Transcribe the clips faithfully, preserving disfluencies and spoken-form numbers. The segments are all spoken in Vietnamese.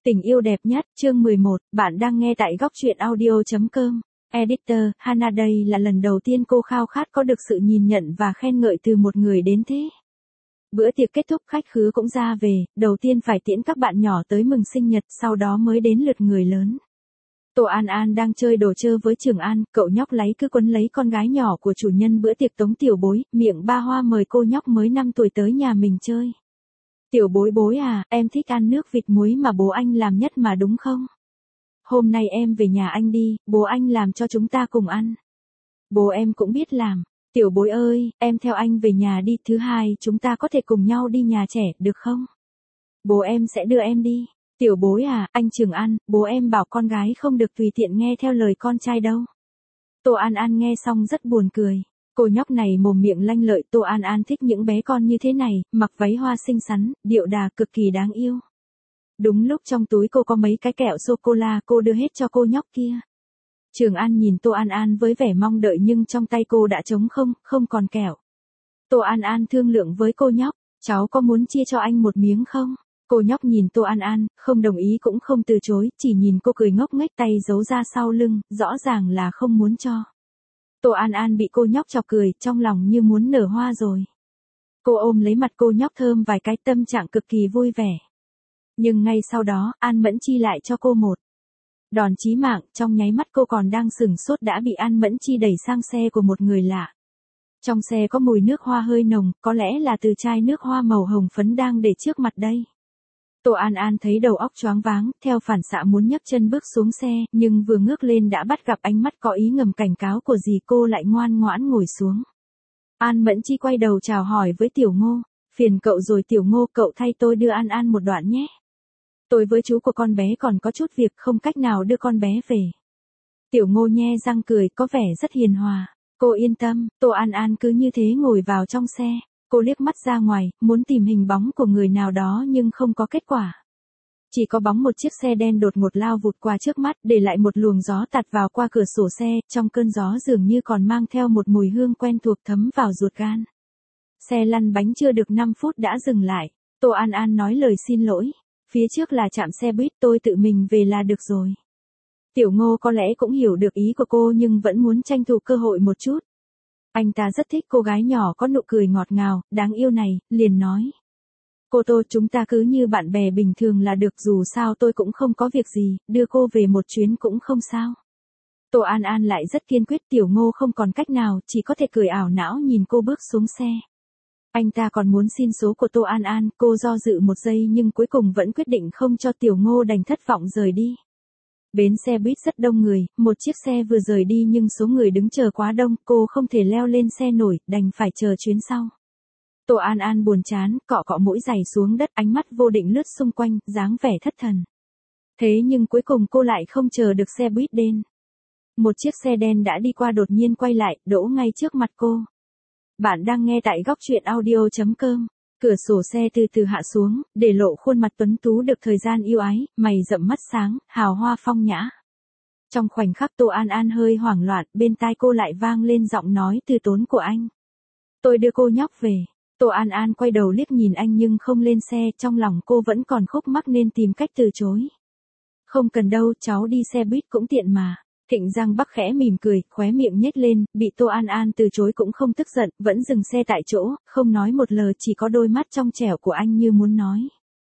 Tình yêu đẹp nhất, chương mười một, bạn đang nghe tại góc truyện audio chấm com. Editor, Hana đây là lần đầu tiên cô khao khát có được sự nhìn nhận và khen ngợi từ một người đến thế. Bữa tiệc kết thúc khách khứa cũng ra về, đầu tiên phải tiễn các bạn nhỏ tới mừng sinh nhật, sau đó mới đến lượt người lớn. Tô An An đang chơi đồ chơi với Trường An, cậu nhóc láy cứ quấn lấy con gái nhỏ của chủ nhân bữa tiệc Tống Tiểu Bối, miệng ba hoa mời cô nhóc mới năm tuổi tới nhà mình chơi. Tiểu Bối bối à, em thích ăn nước vịt muối mà bố anh làm nhất mà đúng không? Hôm nay em về nhà anh đi, bố anh làm cho chúng ta cùng ăn. Bố em cũng biết làm. Tiểu Bối ơi, em theo anh về nhà đi, thứ hai chúng ta có thể cùng nhau đi nhà trẻ, được không? Bố em sẽ đưa em đi. Tiểu Bối à, anh Trường An, bố em bảo con gái không được tùy tiện nghe theo lời con trai đâu. Tô An An nghe xong rất buồn cười. Cô nhóc này mồm miệng lanh lợi, Tô An An thích những bé con như thế này, mặc váy hoa xinh xắn, điệu đà cực kỳ đáng yêu. Đúng lúc trong túi cô có mấy cái kẹo sô-cô-la, cô đưa hết cho cô nhóc kia. Trường An nhìn Tô An An với vẻ mong đợi nhưng trong tay cô đã trống không, không còn kẹo. Tô An An thương lượng với cô nhóc, cháu có muốn chia cho anh một miếng không? Cô nhóc nhìn Tô An An, không đồng ý cũng không từ chối, chỉ nhìn cô cười ngốc nghếch, tay giấu ra sau lưng, rõ ràng là không muốn cho. Tô An An bị cô nhóc chọc cười, trong lòng như muốn nở hoa rồi. Cô ôm lấy mặt cô nhóc thơm vài cái, tâm trạng cực kỳ vui vẻ. Nhưng ngay sau đó, An Mẫn Chi lại cho cô một đòn chí mạng, trong nháy mắt cô còn đang sửng sốt đã bị An Mẫn Chi đẩy sang xe của một người lạ. Trong xe có mùi nước hoa hơi nồng, có lẽ là từ chai nước hoa màu hồng phấn đang để trước mặt đây. Tô An An thấy đầu óc choáng váng, theo phản xạ muốn nhấc chân bước xuống xe, nhưng vừa ngước lên đã bắt gặp ánh mắt có ý ngầm cảnh cáo của dì, cô lại ngoan ngoãn ngồi xuống. An Mẫn Chi quay đầu chào hỏi với Tiểu Ngô, phiền cậu rồi Tiểu Ngô, cậu thay tôi đưa An An một đoạn nhé. Tôi với chú của con bé còn có chút việc, không cách nào đưa con bé về. Tiểu Ngô nhe răng cười, có vẻ rất hiền hòa. Cô yên tâm. Tô An An cứ như thế ngồi vào trong xe. Cô liếc mắt ra ngoài, muốn tìm hình bóng của người nào đó nhưng không có kết quả. Chỉ có bóng một chiếc xe đen đột ngột lao vụt qua trước mắt, để lại một luồng gió tạt vào qua cửa sổ xe, trong cơn gió dường như còn mang theo một mùi hương quen thuộc thấm vào ruột gan. Xe lăn bánh chưa được năm phút đã dừng lại. Tô An An nói lời xin lỗi. Phía trước là trạm xe buýt, tôi tự mình về là được rồi. Tiểu Ngô có lẽ cũng hiểu được ý của cô nhưng vẫn muốn tranh thủ cơ hội một chút. Anh ta rất thích cô gái nhỏ có nụ cười ngọt ngào, đáng yêu này, liền nói. Cô Tô, chúng ta cứ như bạn bè bình thường là được, dù sao tôi cũng không có việc gì, đưa cô về một chuyến cũng không sao. Tô An An lại rất kiên quyết, Tiểu Ngô không còn cách nào, chỉ có thể cười ảo não nhìn cô bước xuống xe. Anh ta còn muốn xin số của Tô An An, cô do dự một giây nhưng cuối cùng vẫn quyết định không cho, Tiểu Ngô đành thất vọng rời đi. Bến xe buýt rất đông người, một chiếc xe vừa rời đi nhưng số người đứng chờ quá đông, cô không thể leo lên xe nổi, đành phải chờ chuyến sau. Tô An An buồn chán, cọ cọ mũi giày xuống đất, ánh mắt vô định lướt xung quanh, dáng vẻ thất thần. Thế nhưng cuối cùng cô lại không chờ được xe buýt đến. Một chiếc xe đen đã đi qua đột nhiên quay lại, đỗ ngay trước mặt cô. Bạn đang nghe tại góc truyện audio chấm com. Cửa sổ xe từ từ hạ xuống, để lộ khuôn mặt tuấn tú được thời gian yêu ái, mày rậm mắt sáng, hào hoa phong nhã. Trong khoảnh khắc Tô An An hơi hoảng loạn, bên tai cô lại vang lên giọng nói từ tốn của anh. Tôi đưa cô nhóc về. Tô An An quay đầu liếc nhìn anh nhưng không lên xe, trong lòng cô vẫn còn khúc mắc nên tìm cách từ chối. Không cần đâu, cháu đi xe buýt cũng tiện mà. Thịnh Giang Bắc khẽ mỉm cười, khóe miệng nhếch lên, bị Tô An An từ chối cũng không tức giận, vẫn dừng xe tại chỗ, không nói một lời, chỉ có đôi mắt trong trẻo của anh như muốn nói.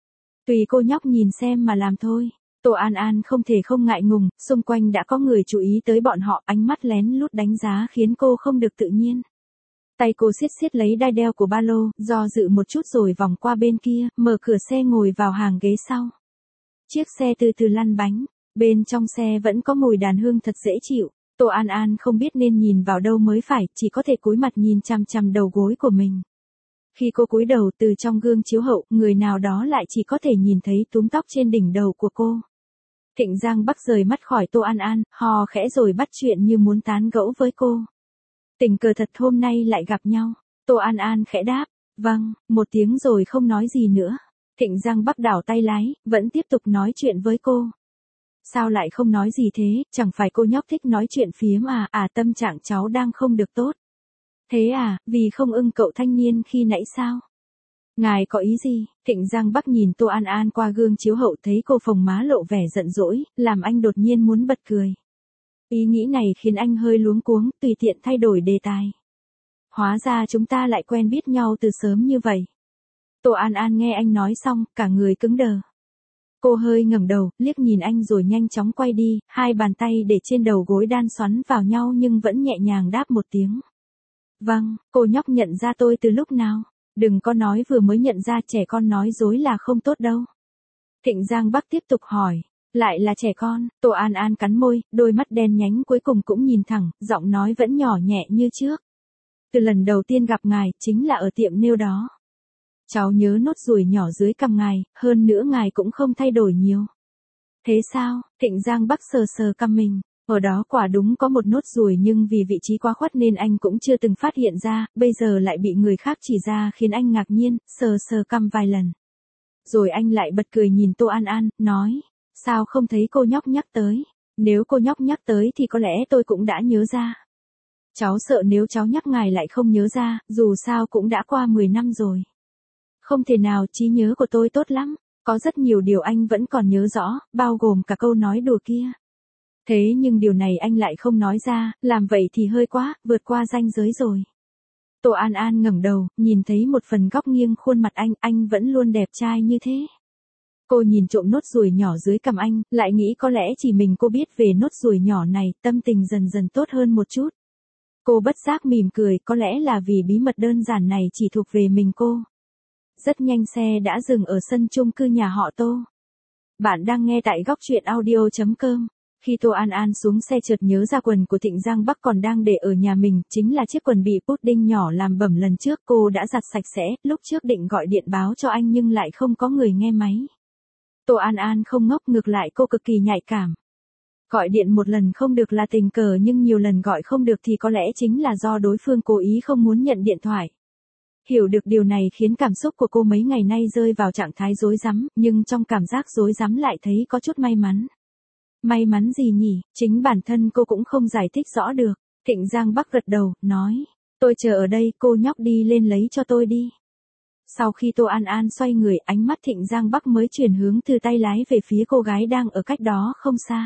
Tùy cô nhóc nhìn xem mà làm thôi. Tô An An không thể không ngại ngùng, xung quanh đã có người chú ý tới bọn họ, ánh mắt lén lút đánh giá khiến cô không được tự nhiên. Tay cô siết siết lấy đai đeo của ba lô, do dự một chút rồi vòng qua bên kia, mở cửa xe ngồi vào hàng ghế sau. Chiếc xe từ từ lăn bánh. Bên trong xe vẫn có mùi đàn hương thật dễ chịu. Tô An An không biết nên nhìn vào đâu mới phải, chỉ có thể cúi mặt nhìn chằm chằm đầu gối của mình. Khi cô cúi đầu, từ trong gương chiếu hậu, người nào đó lại chỉ có thể nhìn thấy túm tóc trên đỉnh đầu của cô. Thịnh Giang Bắc rời mắt khỏi Tô An An, hò khẽ rồi bắt chuyện như muốn tán gẫu với cô. Tình cờ thật hôm nay lại gặp nhau. Tô An An khẽ đáp, vâng, một tiếng rồi không nói gì nữa. Thịnh Giang Bắc đảo tay lái, vẫn tiếp tục nói chuyện với cô. Sao lại không nói gì thế, chẳng phải cô nhóc thích nói chuyện phiếm à, à tâm trạng cháu đang không được tốt. Thế à, vì không ưng cậu thanh niên khi nãy sao? Ngài có ý gì? Thịnh Giang Bắc nhìn Tô An An qua gương chiếu hậu thấy cô phồng má lộ vẻ giận dỗi, làm anh đột nhiên muốn bật cười. Ý nghĩ này khiến anh hơi luống cuống, tùy tiện thay đổi đề tài. Hóa ra chúng ta lại quen biết nhau từ sớm như vậy. Tô An An nghe anh nói xong, cả người cứng đờ. Cô hơi ngẩng đầu, liếc nhìn anh rồi nhanh chóng quay đi, hai bàn tay để trên đầu gối đan xoắn vào nhau nhưng vẫn nhẹ nhàng đáp một tiếng. Vâng, cô nhóc nhận ra tôi từ lúc nào? Đừng có nói vừa mới nhận ra, trẻ con nói dối là không tốt đâu. Thịnh Giang Bắc tiếp tục hỏi. Lại là trẻ con, Tô An An cắn môi, đôi mắt đen nhánh cuối cùng cũng nhìn thẳng, giọng nói vẫn nhỏ nhẹ như trước. Từ lần đầu tiên gặp ngài, chính là ở tiệm nail đó. Cháu nhớ nốt ruồi nhỏ dưới cằm ngài, hơn nữa ngài cũng không thay đổi nhiều. Thế sao? Thịnh Giang Bắc sờ sờ cằm mình. Ở đó quả đúng có một nốt ruồi nhưng vì vị trí quá khuất nên anh cũng chưa từng phát hiện ra, bây giờ lại bị người khác chỉ ra khiến anh ngạc nhiên, sờ sờ cằm vài lần. Rồi anh lại bật cười nhìn Tô An An, nói, sao không thấy cô nhóc nhắc tới? Nếu cô nhóc nhắc tới thì có lẽ tôi cũng đã nhớ ra. Cháu sợ nếu cháu nhắc ngài lại không nhớ ra, dù sao cũng đã qua mười năm rồi. Không thể nào, trí nhớ của tôi tốt lắm, có rất nhiều điều anh vẫn còn nhớ rõ, bao gồm cả câu nói đùa kia. Thế nhưng điều này anh lại không nói ra, làm vậy thì hơi quá, vượt qua ranh giới rồi. Tô An An ngẩng đầu, nhìn thấy một phần góc nghiêng khuôn mặt anh, anh vẫn luôn đẹp trai như thế. Cô nhìn trộm nốt ruồi nhỏ dưới cằm anh, lại nghĩ có lẽ chỉ mình cô biết về nốt ruồi nhỏ này, tâm tình dần dần tốt hơn một chút. Cô bất giác mỉm cười, có lẽ là vì bí mật đơn giản này chỉ thuộc về mình cô. Rất nhanh xe đã dừng ở sân chung cư nhà họ Tô. Bạn đang nghe tại góc truyện audio chấm com. Khi Tô An An xuống xe chợt nhớ ra quần của Thịnh Giang Bắc còn đang để ở nhà mình, chính là chiếc quần bị pudding nhỏ làm bẩn lần trước, cô đã giặt sạch sẽ, lúc trước định gọi điện báo cho anh nhưng lại không có người nghe máy. Tô An An không ngốc, ngược lại cô cực kỳ nhạy cảm. Gọi điện một lần không được là tình cờ nhưng nhiều lần gọi không được thì có lẽ chính là do đối phương cố ý không muốn nhận điện thoại. Hiểu được điều này khiến cảm xúc của cô mấy ngày nay rơi vào trạng thái rối rắm, nhưng trong cảm giác rối rắm lại thấy có chút may mắn. May mắn gì nhỉ, chính bản thân cô cũng không giải thích rõ được. Thịnh Giang Bắc gật đầu, nói, tôi chờ ở đây, cô nhóc đi lên lấy cho tôi đi. Sau khi Tô An An xoay người, ánh mắt Thịnh Giang Bắc mới chuyển hướng từ tay lái về phía cô gái đang ở cách đó không xa.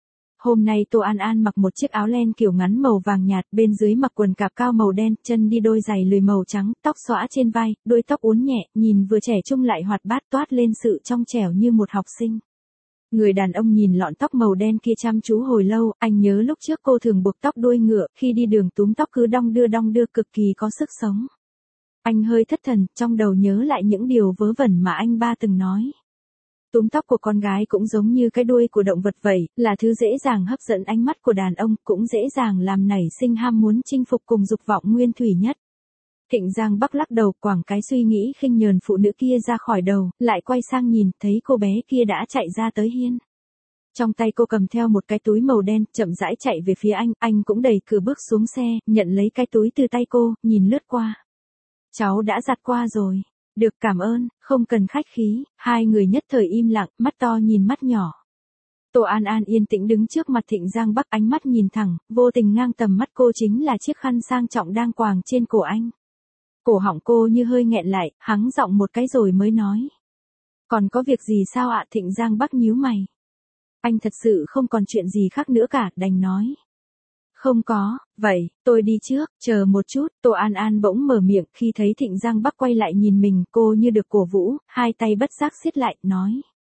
Hôm nay Tô An An mặc một chiếc áo len kiểu ngắn màu vàng nhạt, bên dưới mặc quần cạp cao màu đen, chân đi đôi giày lười màu trắng, tóc xõa trên vai, đuôi tóc uốn nhẹ, nhìn vừa trẻ trung lại hoạt bát, toát lên sự trong trẻo như một học sinh. Người đàn ông nhìn lọn tóc màu đen kia chăm chú hồi lâu, anh nhớ lúc trước cô thường buộc tóc đuôi ngựa, khi đi đường túm tóc cứ đong đưa đong đưa cực kỳ có sức sống. Anh hơi thất thần, trong đầu nhớ lại những điều vớ vẩn mà anh ba từng nói. Túm tóc của con gái cũng giống như cái đuôi của động vật vậy, là thứ dễ dàng hấp dẫn ánh mắt của đàn ông, cũng dễ dàng làm nảy sinh ham muốn chinh phục cùng dục vọng nguyên thủy nhất. Thịnh Giang Bắc lắc đầu, quẳng cái suy nghĩ khinh nhờn phụ nữ kia ra khỏi đầu, lại quay sang nhìn, thấy cô bé kia đã chạy ra tới hiên. Trong tay cô cầm theo một cái túi màu đen, chậm rãi chạy về phía anh, anh cũng đẩy cửa bước xuống xe, nhận lấy cái túi từ tay cô, nhìn lướt qua. Cháu đã giặt qua rồi. Được, cảm ơn, không cần khách khí. Hai người nhất thời im lặng, mắt to nhìn mắt nhỏ. Tô An An yên tĩnh đứng trước mặt Thịnh Giang Bắc, ánh mắt nhìn thẳng, vô tình ngang tầm mắt cô chính là chiếc khăn sang trọng đang quàng trên cổ anh. Cổ họng cô như hơi nghẹn lại, hắng giọng một cái rồi mới nói. Còn có việc gì sao ạ? Thịnh Giang Bắc nhíu mày. Anh thật sự không còn chuyện gì khác nữa cả, đành nói. Không có, vậy, tôi đi trước, chờ một chút. Tô An An bỗng mở miệng, khi thấy Thịnh Giang Bắc quay lại nhìn mình, cô như được cổ vũ, hai tay bất giác siết lại, nói.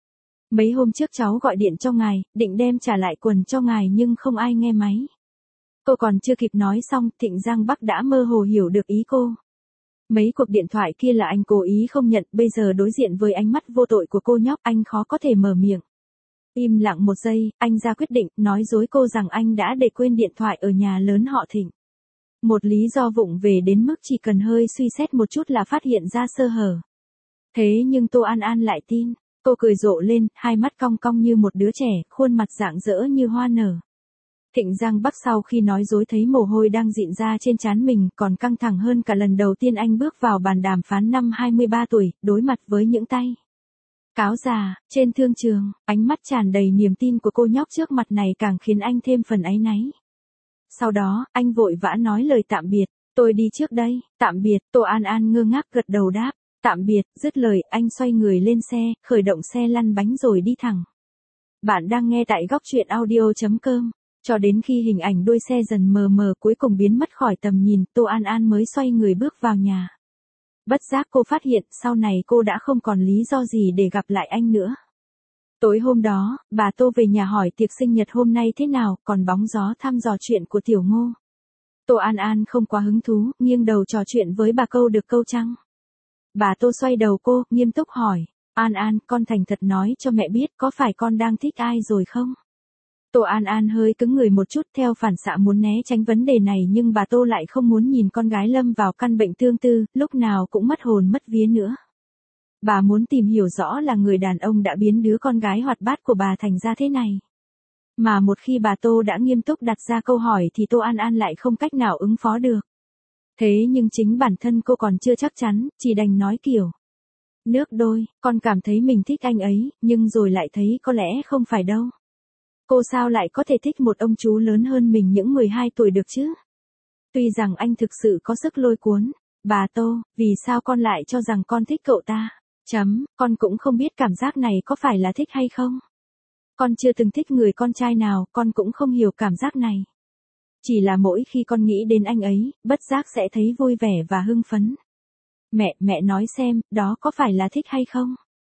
Mấy hôm trước cháu gọi điện cho ngài, định đem trả lại quần cho ngài nhưng không ai nghe máy. Cô còn chưa kịp nói xong, Thịnh Giang Bắc đã mơ hồ hiểu được ý cô. Mấy cuộc điện thoại kia là anh cố ý không nhận, bây giờ đối diện với ánh mắt vô tội của cô nhóc, anh khó có thể mở miệng. Im lặng một giây, anh ra quyết định, nói dối cô rằng anh đã để quên điện thoại ở nhà lớn họ Thịnh. Một lý do vụng về đến mức chỉ cần hơi suy xét một chút là phát hiện ra sơ hở. Thế nhưng Tô An An lại tin, cô cười rộ lên, hai mắt cong cong như một đứa trẻ, khuôn mặt rạng rỡ như hoa nở. Thịnh Giang Bắc sau khi nói dối thấy mồ hôi đang dịn ra trên trán mình, còn căng thẳng hơn cả lần đầu tiên anh bước vào bàn đàm phán năm hai mươi ba tuổi, đối mặt với những tay cáo già, trên thương trường, ánh mắt tràn đầy niềm tin của cô nhóc trước mặt này càng khiến anh thêm phần áy náy. Sau đó, anh vội vã nói lời tạm biệt, tôi đi trước đây, tạm biệt. Tô An An ngơ ngác gật đầu đáp, Tạm biệt, dứt lời, anh xoay người lên xe, khởi động xe lăn bánh rồi đi thẳng. Bạn đang nghe tại góc truyện audio.com. Cho đến khi hình ảnh đuôi xe dần mờ mờ cuối cùng biến mất khỏi tầm nhìn, Tô An An mới xoay người bước vào nhà. Bất giác cô phát hiện sau này cô đã không còn lý do gì để gặp lại anh nữa. Tối hôm đó, bà Tô về nhà hỏi tiệc sinh nhật hôm nay thế nào, còn bóng gió thăm dò chuyện của Tiểu Ngô. Tô An An không quá hứng thú, nghiêng đầu trò chuyện với bà câu được câu trăng. Bà Tô xoay đầu cô, nghiêm túc hỏi, An An, con thành thật nói cho mẹ biết có phải con đang thích ai rồi không? Tô An An hơi cứng người một chút theo phản xạ muốn né tránh vấn đề này nhưng bà Tô lại không muốn nhìn con gái lâm vào căn bệnh tương tư, lúc nào cũng mất hồn mất vía nữa. Bà muốn tìm hiểu rõ là người đàn ông đã biến đứa con gái hoạt bát của bà thành ra thế này. Mà một khi bà Tô đã nghiêm túc đặt ra câu hỏi thì Tô An An lại không cách nào ứng phó được. Thế nhưng chính bản thân cô còn chưa chắc chắn, chỉ đành nói kiểu. Nước đôi, con cảm thấy mình thích anh ấy, nhưng rồi lại thấy có lẽ không phải đâu. Cô sao lại có thể thích một ông chú lớn hơn mình những mười hai tuổi được chứ? Tuy rằng anh thực sự có sức lôi cuốn. Bà Tô, vì sao con lại cho rằng con thích cậu ta? Chấm, con cũng không biết cảm giác này có phải là thích hay không. Con chưa từng thích người con trai nào, con cũng không hiểu cảm giác này. Chỉ là mỗi khi con nghĩ đến anh ấy, bất giác sẽ thấy vui vẻ và hưng phấn. Mẹ, mẹ nói xem, đó có phải là thích hay không?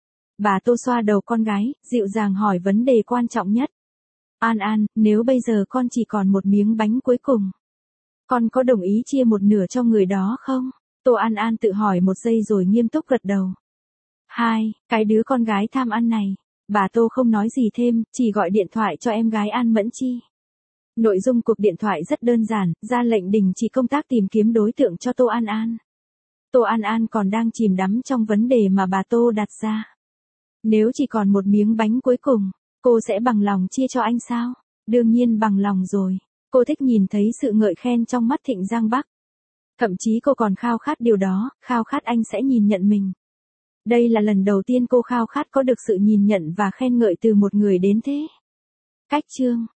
Bà Tô xoa đầu con gái, dịu dàng hỏi vấn đề quan trọng nhất. An An, nếu bây giờ con chỉ còn một miếng bánh cuối cùng, con có đồng ý chia một nửa cho người đó không? Tô An An tự hỏi một giây rồi nghiêm túc gật đầu. Hai, cái đứa con gái tham ăn này. Bà Tô không nói gì thêm, chỉ gọi điện thoại cho em gái An Mẫn Chi. Nội dung cuộc điện thoại rất đơn giản, ra lệnh đình chỉ công tác tìm kiếm đối tượng cho Tô An An. Tô An An còn đang chìm đắm trong vấn đề mà bà Tô đặt ra. Nếu chỉ còn một miếng bánh cuối cùng, cô sẽ bằng lòng chia cho anh sao? Đương nhiên bằng lòng rồi. Cô thích nhìn thấy sự ngợi khen trong mắt Thịnh Giang Bắc. Thậm chí cô còn khao khát điều đó, khao khát anh sẽ nhìn nhận mình. Đây là lần đầu tiên cô khao khát có được sự nhìn nhận và khen ngợi từ một người đến thế. Cách chương